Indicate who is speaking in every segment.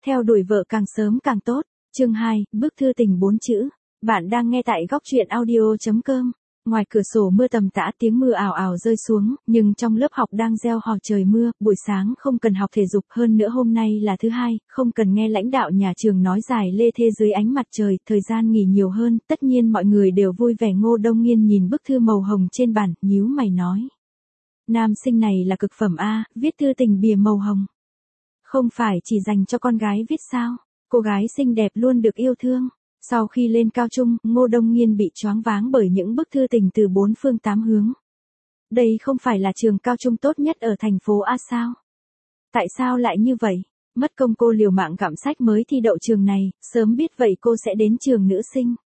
Speaker 1: Theo đuổi vợ càng sớm càng tốt. Chương 2, bức thư tình 4 chữ. Bạn đang nghe tại góc truyện audio.com. Ngoài cửa sổ mưa tầm tã, tiếng mưa ào ào rơi xuống, nhưng trong lớp học đang gieo hò trời mưa, buổi sáng không cần học thể dục, hơn nữa hôm nay là thứ hai, không cần nghe lãnh đạo nhà trường nói dài lê thê dưới ánh mặt trời, thời gian nghỉ nhiều hơn, tất nhiên mọi người đều vui vẻ. Ngô Đông Nghiên nhìn bức thư màu hồng trên bàn, nhíu mày nói. Nam sinh này là cực phẩm a, viết thư tình bìa màu hồng. Không phải chỉ dành cho con gái viết sao? Cô gái xinh đẹp luôn được yêu thương. Sau khi lên cao trung, Ngô Đông Nghiên bị choáng váng bởi những bức thư tình từ bốn phương tám hướng. Đây không phải là trường cao trung tốt nhất ở thành phố A sao? Tại sao lại như vậy? Mất công cô liều mạng gặm sách mới thi đậu trường này, sớm biết vậy cô sẽ đến trường nữ sinh.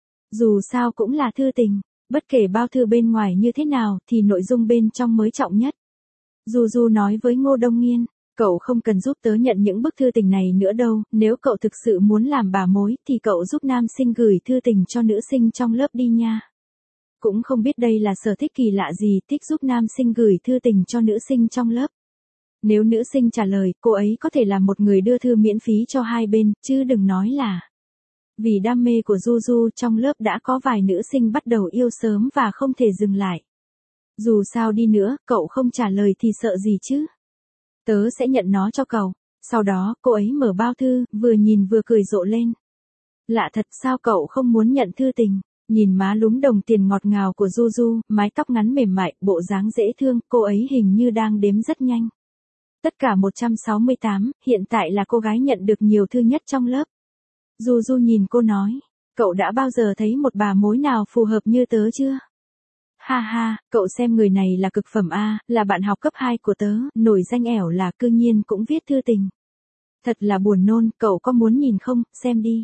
Speaker 1: Dù sao cũng là thư tình, bất kể bao thư bên ngoài như thế nào thì nội dung bên trong mới trọng nhất. Du nói với Ngô Đông Nghiên. Cậu không cần giúp tớ nhận những bức thư tình này nữa đâu, nếu cậu thực sự muốn làm bà mối thì cậu giúp nam sinh gửi thư tình cho nữ sinh trong lớp đi nha. Cũng không biết đây là sở thích kỳ lạ gì, thích giúp nam sinh gửi thư tình cho nữ sinh trong lớp. Nếu nữ sinh trả lời, cô ấy có thể là một người đưa thư miễn phí cho hai bên, chứ đừng nói là. Vì đam mê của Du trong lớp đã có vài nữ sinh bắt đầu yêu sớm và không thể dừng lại. Dù sao đi nữa, cậu không trả lời thì sợ gì chứ? Tớ sẽ nhận nó cho cậu. Sau đó, cô ấy mở bao thư, vừa nhìn vừa cười rộ lên. Lạ thật, sao cậu không muốn nhận thư tình? Nhìn má lúm đồng tiền ngọt ngào của Du, mái tóc ngắn mềm mại, bộ dáng dễ thương, cô ấy hình như đang đếm rất nhanh. Tất cả 168, hiện tại là cô gái nhận được nhiều thư nhất trong lớp. Du nhìn cô nói, cậu đã bao giờ thấy một bà mối nào phù hợp như tớ chưa? Ha ha, cậu xem người này là cực phẩm a, là bạn học cấp 2 của tớ, nổi danh ẻo là cư nhiên cũng viết thư tình. Thật là buồn nôn, cậu có muốn nhìn không, xem đi.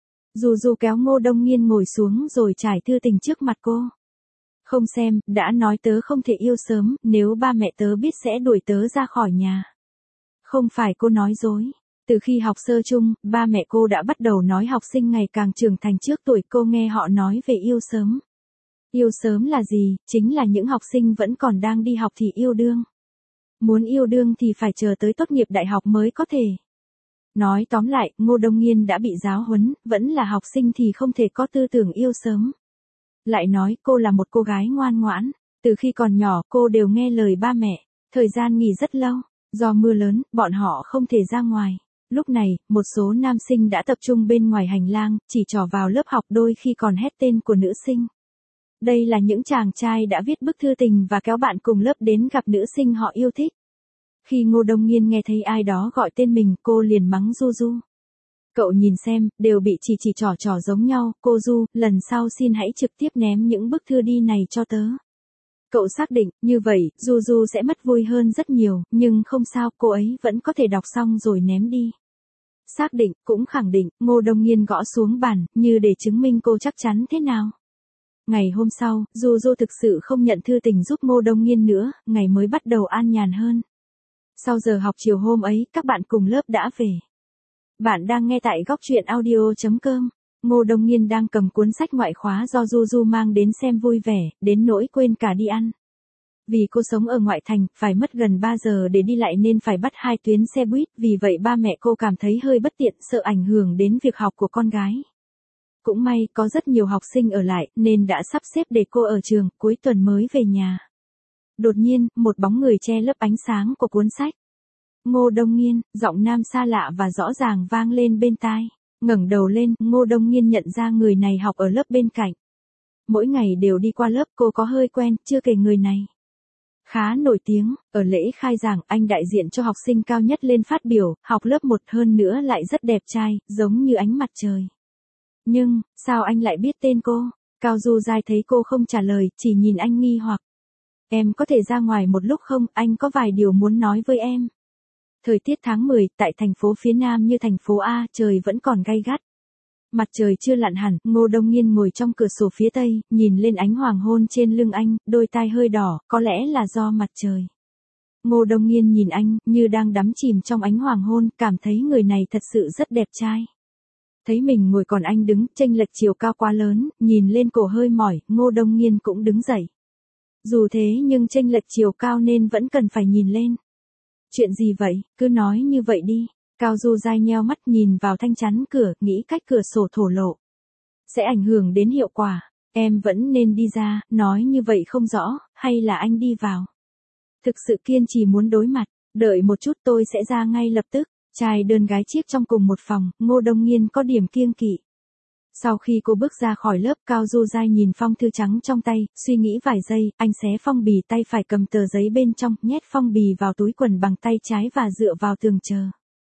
Speaker 1: Du kéo Ngô Đông Nghiên ngồi xuống rồi trải thư tình trước mặt cô. Không xem, đã nói tớ không thể yêu sớm, nếu ba mẹ tớ biết sẽ đuổi tớ ra khỏi nhà. Không phải cô nói dối. Từ khi học sơ chung, ba mẹ cô đã bắt đầu nói học sinh ngày càng trưởng thành trước tuổi, cô nghe họ nói về yêu sớm. Yêu sớm là gì? Chính là những học sinh vẫn còn đang đi học thì yêu đương. Muốn yêu đương thì phải chờ tới tốt nghiệp đại học mới có thể. Nói tóm lại, Ngô Đông Nghiên đã bị giáo huấn, vẫn là học sinh thì không thể có tư tưởng yêu sớm. Lại nói cô là một cô gái ngoan ngoãn, từ khi còn nhỏ cô đều nghe lời ba mẹ, thời gian nghỉ rất lâu, do mưa lớn, bọn họ không thể ra ngoài. Lúc này, một số nam sinh đã tập trung bên ngoài hành lang, chỉ trỏ vào lớp học, đôi khi còn hét tên của nữ sinh. Đây là những chàng trai đã viết bức thư tình và kéo bạn cùng lớp đến gặp nữ sinh họ yêu thích. Khi Ngô Đông Nghiên nghe thấy ai đó gọi tên mình, cô liền mắng Du. Cậu nhìn xem, đều bị chỉ trỏ giống nhau, cô Du, lần sau xin hãy trực tiếp ném những bức thư đi này cho tớ. Cậu xác định, như vậy, Du sẽ mất vui hơn rất nhiều, nhưng không sao, cô ấy vẫn có thể đọc xong rồi ném đi. Xác định, cũng khẳng định, Ngô Đông Nghiên gõ xuống bàn, như để chứng minh cô chắc chắn thế nào. Ngày hôm sau, Du thực sự không nhận thư tình giúp Ngô Đông Nghiên nữa, ngày mới bắt đầu an nhàn hơn. Sau giờ học chiều hôm ấy, các bạn cùng lớp đã về. Bạn đang nghe tại góc truyện audio.com. Ngô Đông Nghiên đang cầm cuốn sách ngoại khóa do Du mang đến xem vui vẻ, đến nỗi quên cả đi ăn. Vì cô sống ở ngoại thành, phải mất gần 3 giờ để đi lại nên phải bắt 2 tuyến xe buýt, vì vậy ba mẹ cô cảm thấy hơi bất tiện, sợ ảnh hưởng đến việc học của con gái. Cũng may, có rất nhiều học sinh ở lại, nên đã sắp xếp để cô ở trường, cuối tuần mới về nhà. Đột nhiên, một bóng người che lấp ánh sáng của cuốn sách. Ngô Đông Nghiên, giọng nam xa lạ và rõ ràng vang lên bên tai. Ngẩng đầu lên, Ngô Đông Nghiên nhận ra người này học ở lớp bên cạnh. Mỗi ngày đều đi qua lớp, cô có hơi quen, chưa kể người này khá nổi tiếng, ở lễ khai giảng, anh đại diện cho học sinh cao nhất lên phát biểu, học lớp 1 hơn nữa lại rất đẹp trai, giống như ánh mặt trời. Nhưng, sao anh lại biết tên cô? Cao Du Giai thấy cô không trả lời, chỉ nhìn anh nghi hoặc. Em có thể ra ngoài một lúc không, anh có vài điều muốn nói với em. Thời tiết tháng 10, tại thành phố phía Nam như thành phố A, trời vẫn còn gay gắt. Mặt trời chưa lặn hẳn, Ngô Đông Nghiên ngồi trong cửa sổ phía Tây, nhìn lên ánh hoàng hôn trên lưng anh, đôi tai hơi đỏ, có lẽ là do mặt trời. Ngô Đông Nghiên nhìn anh, như đang đắm chìm trong ánh hoàng hôn, cảm thấy người này thật sự rất đẹp trai. Thấy mình ngồi còn anh đứng, chênh lệch chiều cao quá lớn, nhìn lên cổ hơi mỏi, Ngô Đông Nghiên cũng đứng dậy. Dù thế nhưng chênh lệch chiều cao nên vẫn cần phải nhìn lên. Chuyện gì vậy, cứ nói như vậy đi. Cao Du Giai nheo mắt nhìn vào thanh chắn cửa, nghĩ cách cửa sổ thổ lộ sẽ ảnh hưởng đến hiệu quả. Em vẫn nên đi ra, nói như vậy không rõ, hay là anh đi vào? Thực sự kiên trì muốn đối mặt, đợi một chút tôi sẽ ra ngay lập tức. Trai đơn gái chiếc trong cùng một phòng, Ngô Đông Nghiên có điểm kiêng kỵ. Sau khi cô bước ra khỏi lớp, Cao Du Giai nhìn phong thư trắng trong tay, suy nghĩ vài giây, anh xé phong bì, tay phải cầm tờ giấy bên trong, nhét phong bì vào túi quần bằng tay trái và dựa vào tường chờ.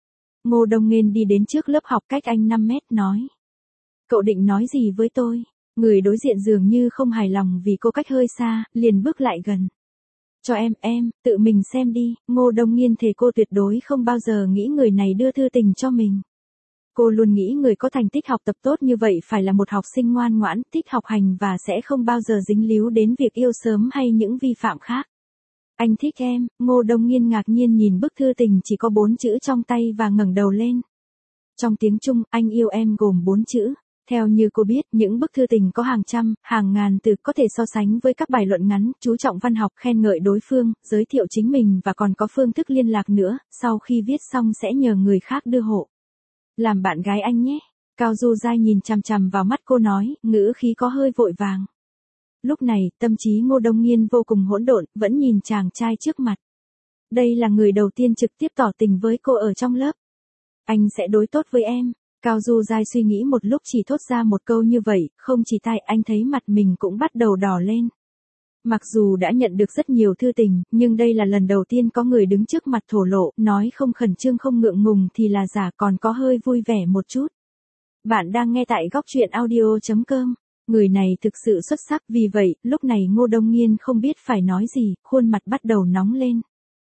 Speaker 1: Ngô Đông Nghiên đi đến trước lớp học cách anh 5 mét nói. Cậu định nói gì với tôi? Người đối diện dường như không hài lòng vì cô cách hơi xa, liền bước lại gần. Cho em, tự mình xem đi. Ngô Đông Nghiên thề cô tuyệt đối không bao giờ nghĩ người này đưa thư tình cho mình. Cô luôn nghĩ người có thành tích học tập tốt như vậy phải là một học sinh ngoan ngoãn, thích học hành và sẽ không bao giờ dính líu đến việc yêu sớm hay những vi phạm khác. Anh thích em. Ngô Đông Nghiên ngạc nhiên nhìn bức thư tình chỉ có 4 chữ trong tay và ngẩng đầu lên. Trong tiếng Trung, anh yêu em gồm 4 chữ. Theo như cô biết, những bức thư tình có hàng trăm, hàng ngàn từ, có thể so sánh với các bài luận ngắn, chú trọng văn học, khen ngợi đối phương, giới thiệu chính mình và còn có phương thức liên lạc nữa, sau khi viết xong sẽ nhờ người khác đưa hộ. Làm bạn gái anh nhé. Cao Du Giai nhìn chằm chằm vào mắt cô nói, ngữ khí có hơi vội vàng. Lúc này, tâm trí Ngô Đông Nghiên vô cùng hỗn độn, vẫn nhìn chàng trai trước mặt. Đây là người đầu tiên trực tiếp tỏ tình với cô ở trong lớp. Anh sẽ đối tốt với em. Cao Du Giai suy nghĩ một lúc chỉ thốt ra một câu như vậy, không chỉ tai anh thấy mặt mình cũng bắt đầu đỏ lên. Mặc dù đã nhận được rất nhiều thư tình, nhưng đây là lần đầu tiên có người đứng trước mặt thổ lộ, nói không khẩn trương không ngượng ngùng thì là giả, còn có hơi vui vẻ một chút. Bạn đang nghe tại góc truyện audio.com. Người này thực sự xuất sắc, vì vậy, lúc này Ngô Đông Nghiên không biết phải nói gì, khuôn mặt bắt đầu nóng lên.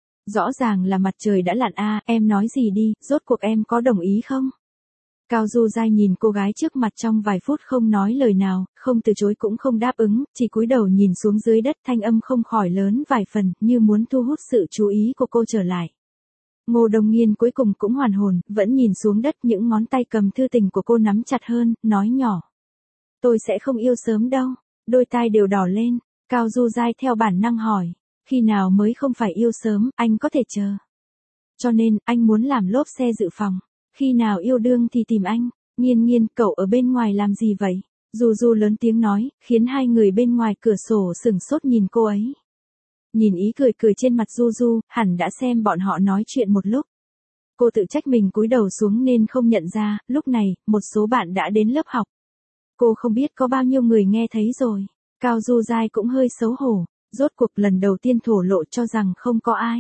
Speaker 1: Rõ ràng là mặt trời đã lặn a, em nói gì đi, rốt cuộc em có đồng ý không? Cao Du Giai nhìn cô gái trước mặt trong vài phút không nói lời nào, không từ chối cũng không đáp ứng, chỉ cúi đầu nhìn xuống dưới đất, thanh âm không khỏi lớn vài phần, như muốn thu hút sự chú ý của cô trở lại. Ngô Đông Nghiên cuối cùng cũng hoàn hồn, vẫn nhìn xuống đất, những ngón tay cầm thư tình của cô nắm chặt hơn, nói nhỏ. Tôi sẽ không yêu sớm đâu. Đôi tai đều đỏ lên. Cao Du Giai theo bản năng hỏi. Khi nào mới không phải yêu sớm, anh có thể chờ. Cho nên, anh muốn làm lốp xe dự phòng. Khi nào yêu đương thì tìm anh. Nghiên, cậu ở bên ngoài làm gì vậy? Du Du lớn tiếng nói, khiến hai người bên ngoài cửa sổ sửng sốt nhìn cô ấy. Nhìn ý cười trên mặt Du Du, hẳn đã xem bọn họ nói chuyện một lúc. Cô tự trách mình cúi đầu xuống nên không nhận ra, lúc này, một số bạn đã đến lớp học. Cô không biết có bao nhiêu người nghe thấy rồi. Cao Du Giai cũng hơi xấu hổ, rốt cuộc lần đầu tiên thổ lộ cho rằng không có ai.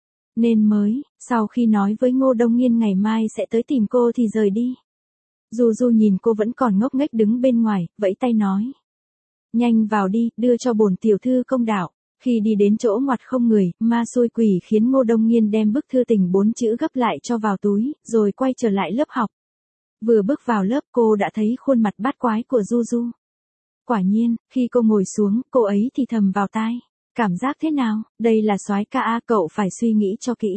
Speaker 1: Nên mới, sau khi nói với Ngô Đông Nghiên ngày mai sẽ tới tìm cô thì rời đi. Du Du nhìn cô vẫn còn ngốc nghếch đứng bên ngoài, vẫy tay nói. Nhanh vào đi, đưa cho bổn tiểu thư công đạo. Khi đi đến chỗ ngoặt không người, ma xui quỷ khiến Ngô Đông Nghiên đem bức thư tình 4 chữ gấp lại cho vào túi, rồi quay trở lại lớp học. Vừa bước vào lớp cô đã thấy khuôn mặt bát quái của Du Du. Quả nhiên, khi cô ngồi xuống, cô ấy thì thầm vào tai. Cảm giác thế nào? Đây là soái ca a, cậu phải suy nghĩ cho kỹ.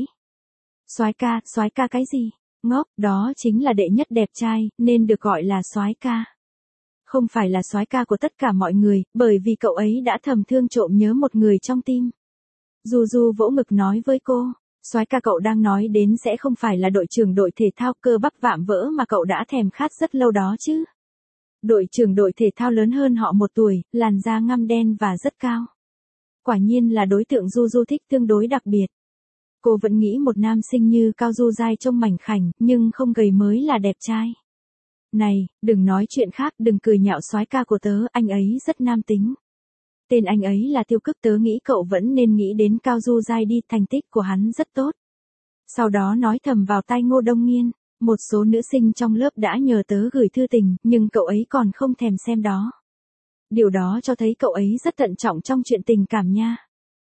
Speaker 1: Soái ca cái gì? Ngốc, đó chính là đệ nhất đẹp trai, nên được gọi là soái ca. Không phải là soái ca của tất cả mọi người, bởi vì cậu ấy đã thầm thương trộm nhớ một người trong tim. Du Du vỗ ngực nói với cô. Soái ca cậu đang nói đến sẽ không phải là đội trưởng đội thể thao cơ bắp vạm vỡ mà cậu đã thèm khát rất lâu đó chứ. Đội trưởng đội thể thao lớn hơn họ 1 tuổi, làn da ngăm đen và rất cao. Quả nhiên là đối tượng Du Du thích tương đối đặc biệt. Cô vẫn nghĩ một nam sinh như Cao Du Giai trông mảnh khảnh, nhưng không gầy mới là đẹp trai. Này, đừng nói chuyện khác, đừng cười nhạo soái ca của tớ, anh ấy rất nam tính. Tên anh ấy là Tiêu Cức, tớ nghĩ cậu vẫn nên nghĩ đến Cao Du Giai đi, thành tích của hắn rất tốt. Sau đó nói thầm vào tai Ngô Đông Nghiên, một số nữ sinh trong lớp đã nhờ tớ gửi thư tình, nhưng cậu ấy còn không thèm xem đó. Điều đó cho thấy cậu ấy rất thận trọng trong chuyện tình cảm nha.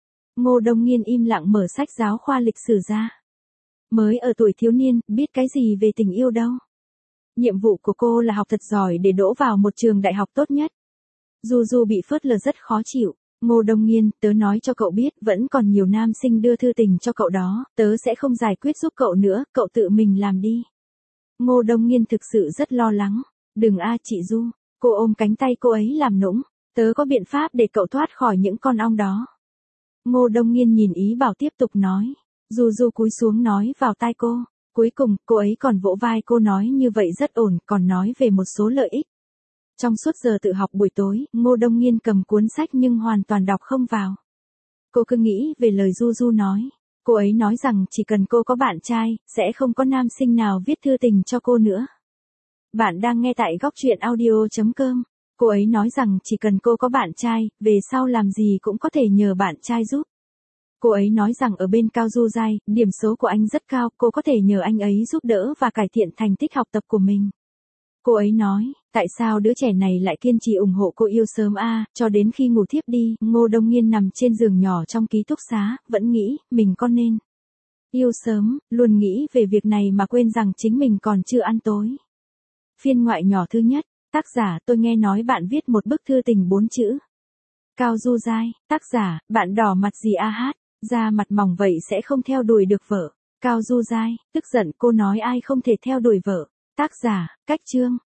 Speaker 1: Ngô Đông Nghiên im lặng mở sách giáo khoa lịch sử ra. Mới ở tuổi thiếu niên, biết cái gì về tình yêu đâu. Nhiệm vụ của cô là học thật giỏi để đỗ vào một trường đại học tốt nhất. Du Du bị phớt lờ rất khó chịu. Ngô Đông Nghiên, tớ nói cho cậu biết, vẫn còn nhiều nam sinh đưa thư tình cho cậu đó, tớ sẽ không giải quyết giúp cậu nữa, cậu tự mình làm đi. Ngô Đông Nghiên thực sự rất lo lắng. Đừng a chị Du. Cô ôm cánh tay cô ấy làm nũng. Tớ có biện pháp để cậu thoát khỏi những con ong đó. Ngô Đông Nghiên nhìn ý bảo tiếp tục nói. Du Du cúi xuống nói vào tai cô. Cuối cùng, cô ấy còn vỗ vai cô nói như vậy rất ổn, còn nói về một số lợi ích. Trong suốt giờ tự học buổi tối, Ngô Đông Nghiên cầm cuốn sách nhưng hoàn toàn đọc không vào. Cô cứ nghĩ về lời Du Du nói. Cô ấy nói rằng chỉ cần cô có bạn trai, sẽ không có nam sinh nào viết thư tình cho cô nữa. Bạn đang nghe tại góc truyện audio.com. Cô ấy nói rằng chỉ cần cô có bạn trai, về sau làm gì cũng có thể nhờ bạn trai giúp. Cô ấy nói rằng ở bên Cao Du Giai, điểm số của anh rất cao, cô có thể nhờ anh ấy giúp đỡ và cải thiện thành tích học tập của mình. Cô ấy nói, tại sao đứa trẻ này lại kiên trì ủng hộ cô yêu sớm cho đến khi ngủ thiếp đi, Ngô Đông Nghiên nằm trên giường nhỏ trong ký túc xá, vẫn nghĩ, mình có nên yêu sớm, luôn nghĩ về việc này mà quên rằng chính mình còn chưa ăn tối. Phiên ngoại nhỏ thứ nhất, tác giả tôi nghe nói bạn viết một bức thư tình 4 chữ. Cao Du Giai, tác giả, bạn đỏ mặt gì hát, da mặt mỏng vậy sẽ không theo đuổi được vợ. Cao Du Giai, tức giận cô nói ai không thể theo đuổi vợ. Tác giả, Cách Chương.